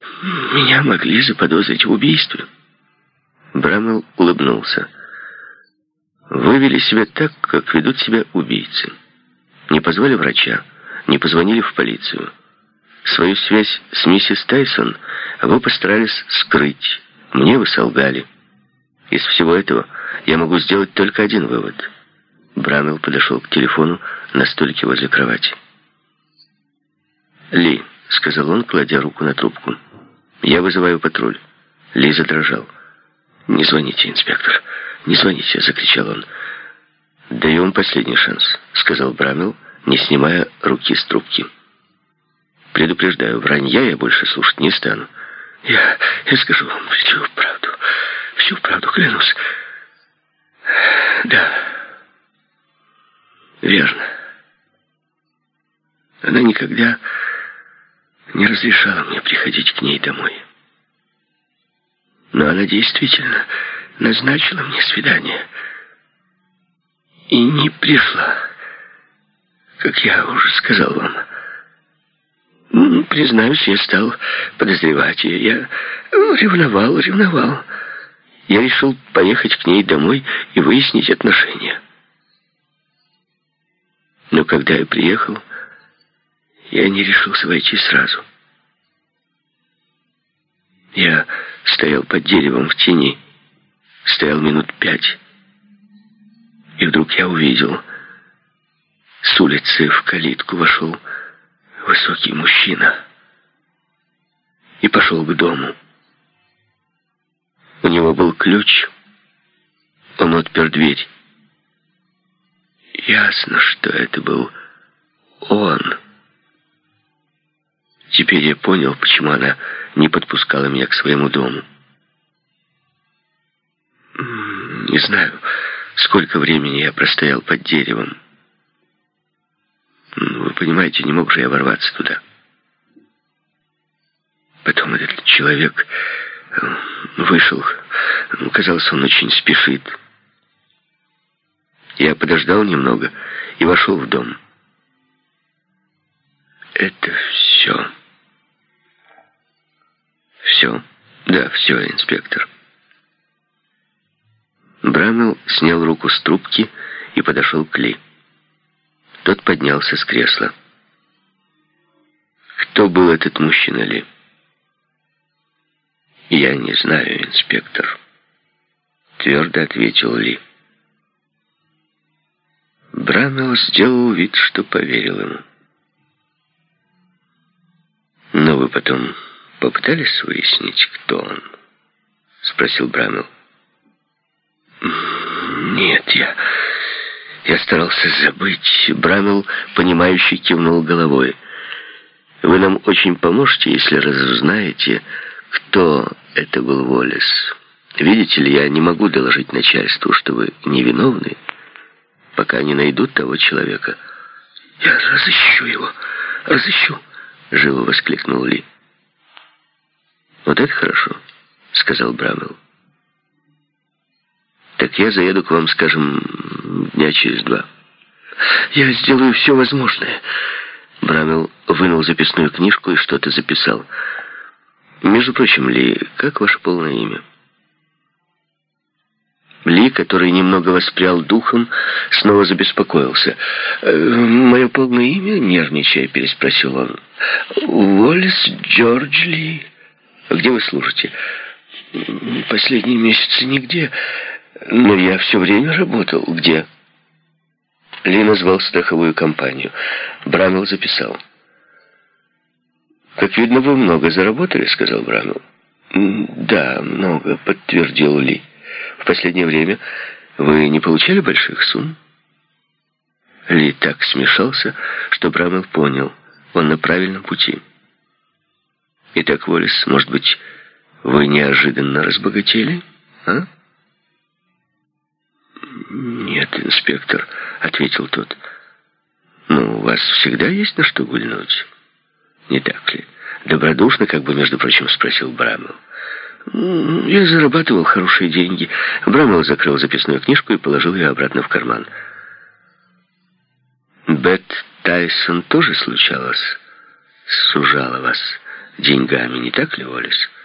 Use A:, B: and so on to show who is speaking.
A: Меня могли заподозрить в убийстве. Брамвелл улыбнулся. Вы вели себя так, как ведут себя убийцы. Не позвали врача, не позвонили в полицию. Свою связь с миссис Тайсон вы постарались скрыть. Мне вы солгали. Из всего этого я могу сделать только один вывод. Брамвелл подошел к телефону на столике возле кровати. «Ли», — сказал он, кладя руку на трубку, — «я вызываю патруль». Ли задрожал. «Не звоните, инспектор, не звоните», — закричал он. «Даю вам последний шанс», — сказал Брамвелл, не снимая руки с трубки. «Предупреждаю, вранья я больше слушать не стану. Я скажу вам всю правду, клянусь». «Да, верно. Она никогда не разрешала мне приходить к ней домой. Но она действительно назначила мне свидание. И не пришла, как я уже сказал вам. Признаюсь, я стал подозревать ее. Я ревновал. Я решил поехать к ней домой и выяснить отношения. Но когда я приехал, я не решился войти сразу. Я стоял под деревом в тени, стоял минут 5. И вдруг я увидел, с улицы в калитку вошел высокий мужчина и пошел к дому. У него был ключ, он отпер дверь. Ясно, что это был он. Теперь я понял, почему она не подпускала меня к своему дому. Не знаю, сколько времени я простоял под деревом. Вы понимаете, не мог же я ворваться туда. Потом этот человек вышел. Казалось, он очень спешит. Я подождал немного и вошел в дом. Это все. Все? Да, все, инспектор. Брамвелл снял руку с трубки и подошел к Ли. Тот поднялся с кресла. Кто был этот мужчина, Ли? Я не знаю, инспектор. Твердо ответил Ли. Брамвелл сделал вид, что поверил ему. Но вы потом попытались выяснить, кто он? Спросил Брамвелл. Нет, я старался забыть. Брамвелл, понимающе кивнул головой. Вы нам очень поможете, если разузнаете, кто это был Уоллес. Видите ли, я не могу доложить начальству, что вы невиновны, пока не найдут того человека. Я разыщу его, живо воскликнул Ли. Вот это хорошо, сказал Брамвелл. Так я заеду к вам, скажем, дня через 2. Я сделаю все возможное. Брамвелл вынул записную книжку и что-то записал. Между прочим, Ли, как ваше полное имя? Ли, который немного воспрял духом, снова забеспокоился. «Мое полное имя?» — нервничая, переспросил он. «Уоллес Джордж Ли. Где вы служите?» «Последние месяцы нигде. Но я все время работал». «Где?» Ли назвал страховую компанию. Брамвелл записал. «Как видно, вы много заработали», — сказал Брамвелл. «Да, много», — подтвердил Ли. «В последнее время вы не получали больших сумм?» Ли так смешался, что Брамвелл понял, он на правильном пути. «Итак, Уоллес, может быть, вы неожиданно разбогатели, а?» «Нет, инспектор», — ответил тот. «Ну, у вас всегда есть на что гульнуть, не так ли?» Добродушно, как бы, между прочим, спросил Брамвелл. «Я зарабатывал хорошие деньги». Брамвелл закрыл записную книжку и положил ее обратно в карман. «Бет Тайсон тоже случалось? Сужала вас?» деньгами, не так ли, Уоллес?